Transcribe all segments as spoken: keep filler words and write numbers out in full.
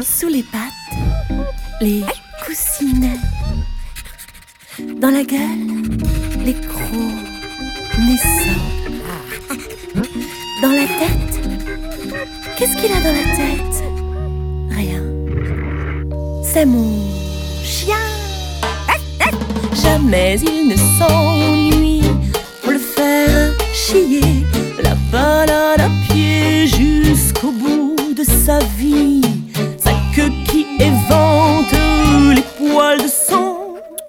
sous les pattes, les coussinets. Dans la gueule, les crocs naissants. Dans la tête, qu'est-ce qu'il a dans la tête? Rien. C'est mon chien. Jamais il ne s'ennuie pour le faire chier. La balade à pied jusqu'au bout de sa vie. Sa queue qui évente les poils de son.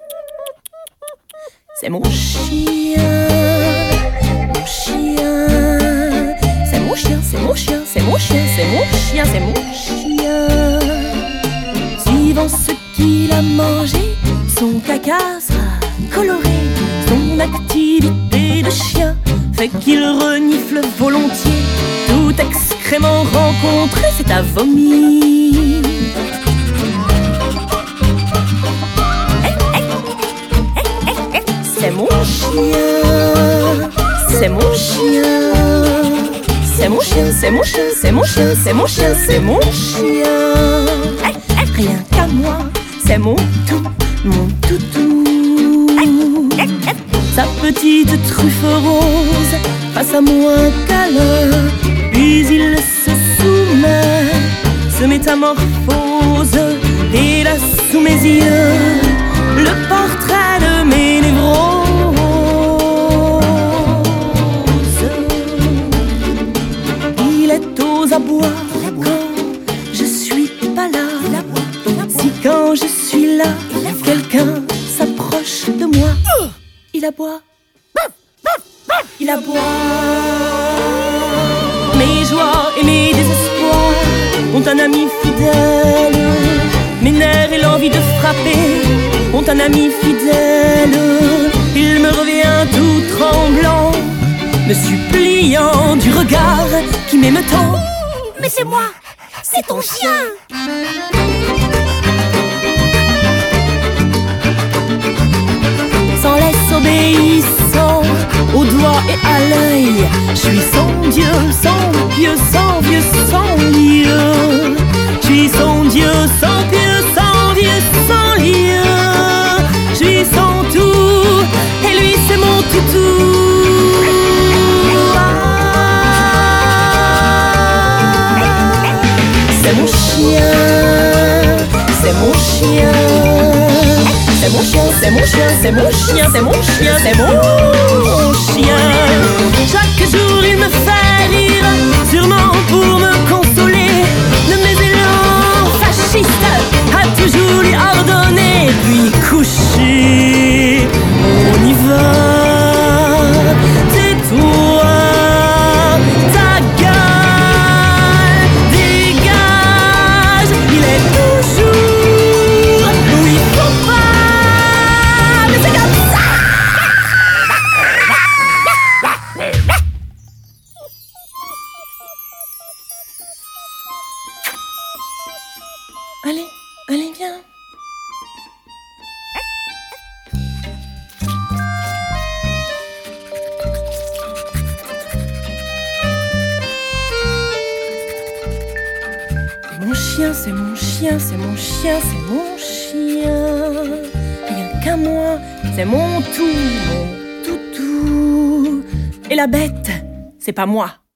C'est mon chien, mon chien. C'est mon chien, c'est mon chien, c'est mon chien, c'est mon chien, c'est mon chien. Suivant ce qu'il a mangé, son caca sera coloré. Son activité de chien fait qu'il renifle volontiers. Tout excrément rencontré, c'est à vomir. C'est mon chien, c'est mon chien. C'est mon chien, c'est mon chien, c'est mon chien, c'est mon chien, c'est mon chien. Rien qu'à moi, c'est mon tout, mon toutou. Sa petite truffe rose face à moi câlin. Puis il se soumet, se métamorphose. Et là sous mes yeux, le portrait de mes névroses. Il est aux abois quand je suis pas là. Si quand je suis là, quelqu'un s'approche de moi, il aboie, il aboie. Mes joies et mes désespoirs ont un ami fidèle. Mes nerfs et l'envie de frapper ont un ami fidèle. Il me revient tout tremblant, me suppliant du regard qui m'émeut tant. Mais c'est moi, c'est ton chien. Sans laisse obéissant au doigt et à l'œil, je suis sans Dieu, sans pieux, sans vieux, sans lieu. Je suis sans Dieu, sans pieux, sans vieux, sans lieu. Je suis sans tout, et lui c'est mon toutou. C'est mon chien, c'est mon chien. C'est mon chien, c'est mon chien, c'est mon chien, c'est mon chien, c'est mon chien. Chaque jour il me fait rire, sûrement pour me consoler de mes élans fascistes, a toujours lui ordonné, puis coucher. On y va, tais-toi, ta gueule, dégage. Il est toujours où il faut pas, mais c'est comme ça. Allez, allez, viens. Mon chien, c'est mon chien, c'est mon chien, c'est mon chien. Rien qu'à moi, c'est mon tout, mon toutou. Et la bête, c'est pas moi.